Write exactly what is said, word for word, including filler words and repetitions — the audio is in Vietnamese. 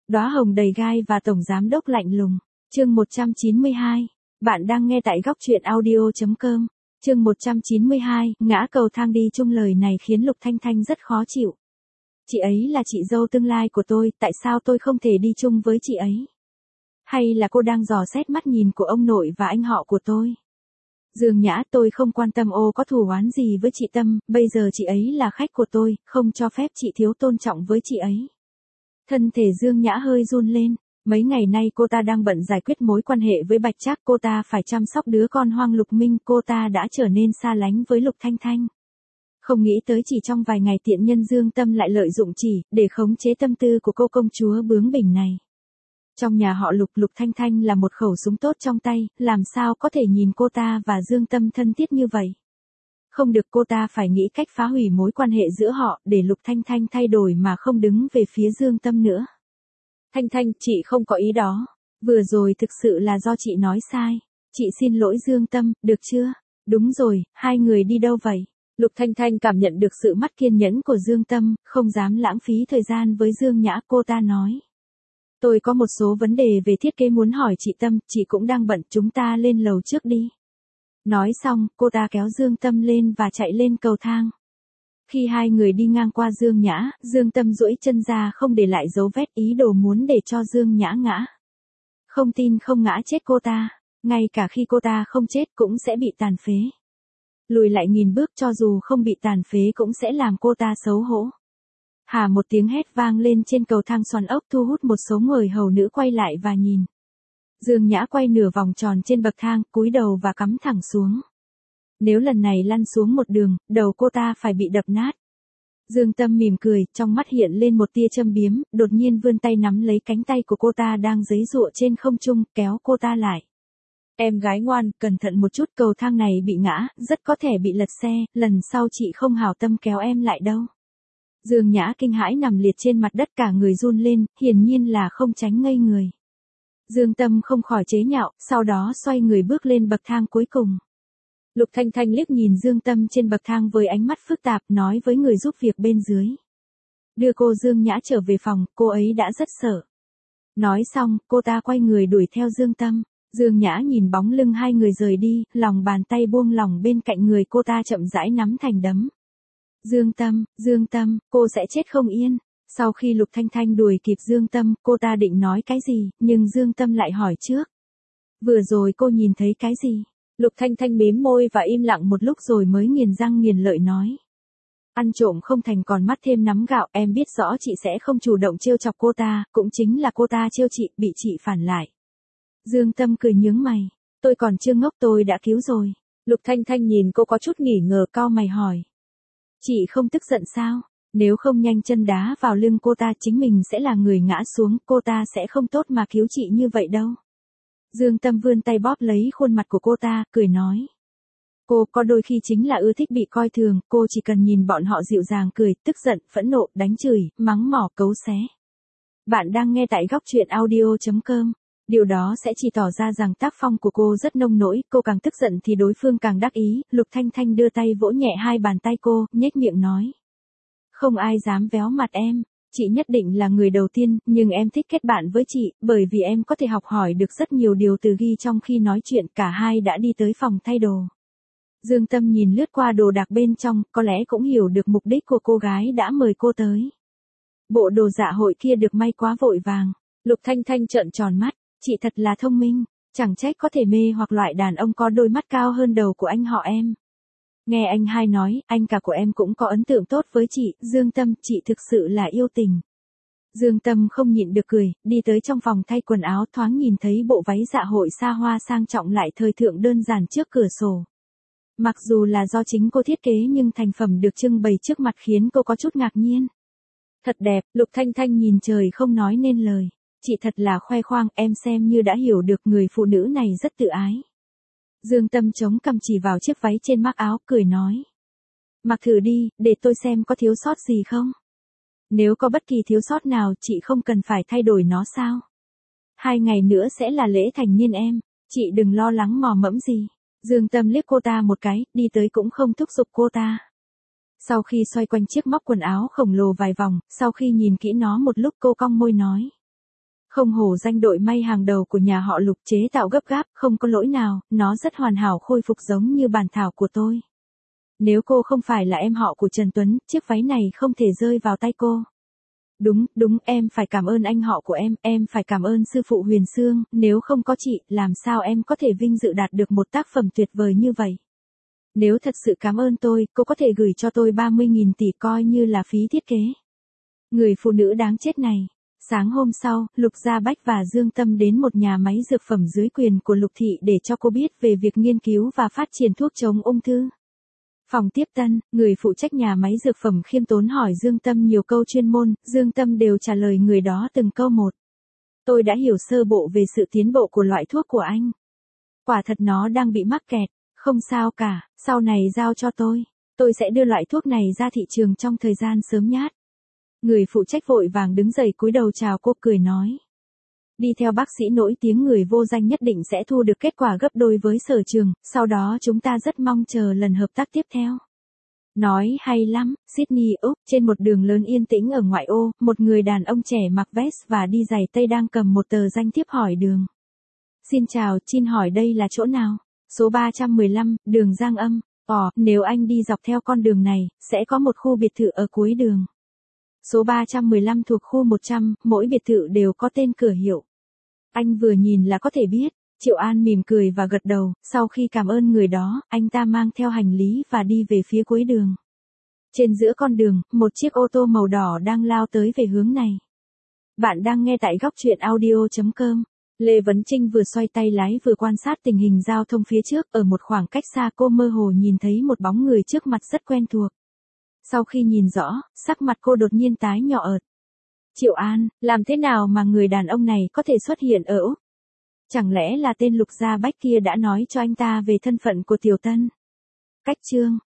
Đóa hồng đầy gai và tổng giám đốc lạnh lùng. Chương một trăm chín mươi hai. Bạn đang nghe tại góc truyện audio chấm com. Chương một trăm chín mươi hai, ngã cầu thang đi chung lời này khiến Lục Thanh Thanh rất khó chịu. Chị ấy là chị dâu tương lai của tôi, tại sao tôi không thể đi chung với chị ấy? Hay là cô đang dò xét mắt nhìn của ông nội và anh họ của tôi? Dương Nhã, tôi không quan tâm ô có thù oán gì với chị Tâm, bây giờ chị ấy là khách của tôi, không cho phép chị thiếu tôn trọng với chị ấy. Thân thể Dương Nhã hơi run lên, mấy ngày nay cô ta đang bận giải quyết mối quan hệ với Bạch Trác, cô ta phải chăm sóc đứa con hoang Lục Minh, cô ta đã trở nên xa lánh với Lục Thanh Thanh. Không nghĩ tới chỉ trong vài ngày tiện nhân Dương Tâm lại lợi dụng chỉ, để khống chế tâm tư của cô công chúa bướng bỉnh này. Trong nhà họ Lục, Lục Thanh Thanh là một khẩu súng tốt trong tay, làm sao có thể nhìn cô ta và Dương Tâm thân thiết như vậy. Không được, cô ta phải nghĩ cách phá hủy mối quan hệ giữa họ, để Lục Thanh Thanh thay đổi mà không đứng về phía Dương Tâm nữa. Thanh Thanh, chị không có ý đó. Vừa rồi thực sự là do chị nói sai. Chị xin lỗi Dương Tâm, được chưa? Đúng rồi, hai người đi đâu vậy? Lục Thanh Thanh cảm nhận được sự mắt kiên nhẫn của Dương Tâm, không dám lãng phí thời gian với Dương Nhã, cô ta nói. Tôi có một số vấn đề về thiết kế muốn hỏi chị Tâm, chị cũng đang bận, chúng ta lên lầu trước đi. Nói xong, cô ta kéo Dương Tâm lên và chạy lên cầu thang. Khi hai người đi ngang qua Dương Nhã, Dương Tâm duỗi chân ra không để lại dấu vết, ý đồ muốn để cho Dương Nhã ngã. Không tin không ngã chết cô ta, ngay cả khi cô ta không chết cũng sẽ bị tàn phế. Lùi lại nghìn bước, cho dù không bị tàn phế cũng sẽ làm cô ta xấu hổ. Hà, một tiếng hét vang lên trên cầu thang xoắn ốc, thu hút một số người hầu nữ quay lại và nhìn. Dương Nhã quay nửa vòng tròn trên bậc thang, cúi đầu và cắm thẳng xuống. Nếu lần này lăn xuống một đường, đầu cô ta phải bị đập nát. Dương Tâm mỉm cười, trong mắt hiện lên một tia châm biếm, đột nhiên vươn tay nắm lấy cánh tay của cô ta đang giãy giụa trên không trung, kéo cô ta lại. Em gái ngoan, cẩn thận một chút, cầu thang này bị ngã, rất có thể bị lật xe, lần sau chị không hảo tâm kéo em lại đâu. Dương Nhã kinh hãi nằm liệt trên mặt đất, cả người run lên, hiển nhiên là không tránh ngây người. Dương Tâm không khỏi chế nhạo, sau đó xoay người bước lên bậc thang cuối cùng. Lục Thanh Thanh liếc nhìn Dương Tâm trên bậc thang với ánh mắt phức tạp, nói với người giúp việc bên dưới. Đưa cô Dương Nhã trở về phòng, cô ấy đã rất sợ. Nói xong, cô ta quay người đuổi theo Dương Tâm. Dương Nhã nhìn bóng lưng hai người rời đi, lòng bàn tay buông lỏng bên cạnh người cô ta chậm rãi nắm thành đấm. Dương Tâm, Dương Tâm, cô sẽ chết không yên. Sau khi Lục Thanh Thanh đuổi kịp Dương Tâm, cô ta định nói cái gì, nhưng Dương Tâm lại hỏi trước. Vừa rồi cô nhìn thấy cái gì? Lục Thanh Thanh mím môi và im lặng một lúc rồi mới nghiền răng nghiền lợi nói. Ăn trộm không thành còn mắt thêm nắm gạo, em biết rõ chị sẽ không chủ động trêu chọc cô ta, cũng chính là cô ta trêu chị, bị chị phản lại. Dương Tâm cười nhướng mày. Tôi còn chưa ngốc, tôi đã cứu rồi. Lục Thanh Thanh nhìn cô có chút nghỉ ngờ, cau mày hỏi. Chị không tức giận sao? Nếu không nhanh chân đá vào lưng cô ta, chính mình sẽ là người ngã xuống, cô ta sẽ không tốt mà cứu chị như vậy đâu. Dương Tâm vươn tay bóp lấy khuôn mặt của cô ta, cười nói. Cô có đôi khi chính là ưa thích bị coi thường, cô chỉ cần nhìn bọn họ dịu dàng cười, tức giận, phẫn nộ, đánh chửi, mắng mỏ, cấu xé. Bạn đang nghe tại góc truyện audio chấm com. Điều đó sẽ chỉ tỏ ra rằng tác phong của cô rất nông nỗi, cô càng tức giận thì đối phương càng đắc ý. Lục Thanh Thanh đưa tay vỗ nhẹ hai bàn tay cô, nhếch miệng nói. Không ai dám véo mặt em, chị nhất định là người đầu tiên, nhưng em thích kết bạn với chị, bởi vì em có thể học hỏi được rất nhiều điều từ ghi trong khi nói chuyện. Cả hai đã đi tới phòng thay đồ. Dương Tâm nhìn lướt qua đồ đạc bên trong, có lẽ cũng hiểu được mục đích của cô gái đã mời cô tới. Bộ đồ dạ hội kia được may quá vội vàng. Lục Thanh Thanh trợn tròn mắt. Chị thật là thông minh, chẳng trách có thể mê hoặc loại đàn ông có đôi mắt cao hơn đầu của anh họ em. Nghe anh hai nói, anh cả của em cũng có ấn tượng tốt với chị, Dương Tâm, chị thực sự là yêu tình. Dương Tâm không nhịn được cười, đi tới trong phòng thay quần áo, thoáng nhìn thấy bộ váy dạ hội xa hoa sang trọng lại thời thượng đơn giản trước cửa sổ. Mặc dù là do chính cô thiết kế nhưng thành phẩm được trưng bày trước mặt khiến cô có chút ngạc nhiên. Thật đẹp, Lục Thanh Thanh nhìn trời không nói nên lời. Chị thật là khoe khoang, em xem như đã hiểu được người phụ nữ này rất tự ái. Dương Tâm chống cằm chỉ vào chiếc váy trên mác áo, cười nói. Mặc thử đi, để tôi xem có thiếu sót gì không. Nếu có bất kỳ thiếu sót nào, chị không cần phải thay đổi nó sao? Hai ngày nữa sẽ là lễ thành niên em, chị đừng lo lắng mò mẫm gì. Dương Tâm liếc cô ta một cái, đi tới cũng không thúc giục cô ta. Sau khi xoay quanh chiếc móc quần áo khổng lồ vài vòng, sau khi nhìn kỹ nó một lúc cô cong môi nói. Không hổ danh đội may hàng đầu của nhà họ Lục, chế tạo gấp gáp, không có lỗi nào, nó rất hoàn hảo khôi phục giống như bản thảo của tôi. Nếu cô không phải là em họ của Trần Tuấn, chiếc váy này không thể rơi vào tay cô. Đúng, đúng, em phải cảm ơn anh họ của em, em phải cảm ơn sư phụ Huyền Sương, nếu không có chị, làm sao em có thể vinh dự đạt được một tác phẩm tuyệt vời như vậy. Nếu thật sự cảm ơn tôi, cô có thể gửi cho tôi ba mươi nghìn tỷ coi như là phí thiết kế. Người phụ nữ đáng chết này. Sáng hôm sau, Lục Gia Bách và Dương Tâm đến một nhà máy dược phẩm dưới quyền của Lục Thị để cho cô biết về việc nghiên cứu và phát triển thuốc chống ung thư. Phòng tiếp tân, người phụ trách nhà máy dược phẩm khiêm tốn hỏi Dương Tâm nhiều câu chuyên môn, Dương Tâm đều trả lời người đó từng câu một. Tôi đã hiểu sơ bộ về sự tiến bộ của loại thuốc của anh. Quả thật nó đang bị mắc kẹt, không sao cả, sau này giao cho tôi. Tôi sẽ đưa loại thuốc này ra thị trường trong thời gian sớm nhất. Người phụ trách vội vàng đứng dậy cúi đầu chào cô, cười nói. Đi theo bác sĩ nổi tiếng người vô danh nhất định sẽ thu được kết quả gấp đôi với Sở Trường, sau đó chúng ta rất mong chờ lần hợp tác tiếp theo. Nói hay lắm, Sydney, Úc, trên một đường lớn yên tĩnh ở ngoại ô, một người đàn ông trẻ mặc vest và đi giày tây đang cầm một tờ danh thiếp hỏi đường. Xin chào, xin hỏi đây là chỗ nào? Số ba trăm mười lăm, đường Giang Âm. Ồ, nếu anh đi dọc theo con đường này, sẽ có một khu biệt thự ở cuối đường. Số ba trăm mười lăm thuộc khu một trăm, mỗi biệt thự đều có tên cửa hiệu. Anh vừa nhìn là có thể biết. Triệu An mỉm cười và gật đầu, sau khi cảm ơn người đó, anh ta mang theo hành lý và đi về phía cuối đường. Trên giữa con đường, một chiếc ô tô màu đỏ đang lao tới về hướng này. Bạn đang nghe tại góc truyện audio chấm com. Lê Vấn Trinh vừa xoay tay lái vừa quan sát tình hình giao thông phía trước, ở một khoảng cách xa cô mơ hồ nhìn thấy một bóng người trước mặt rất quen thuộc. Sau khi nhìn rõ, sắc mặt cô đột nhiên tái nhợt ợt. Triệu An, làm thế nào mà người đàn ông này có thể xuất hiện ở Úc? Chẳng lẽ là tên Lục Gia Bách kia đã nói cho anh ta về thân phận của Tiểu Tân? Cách chương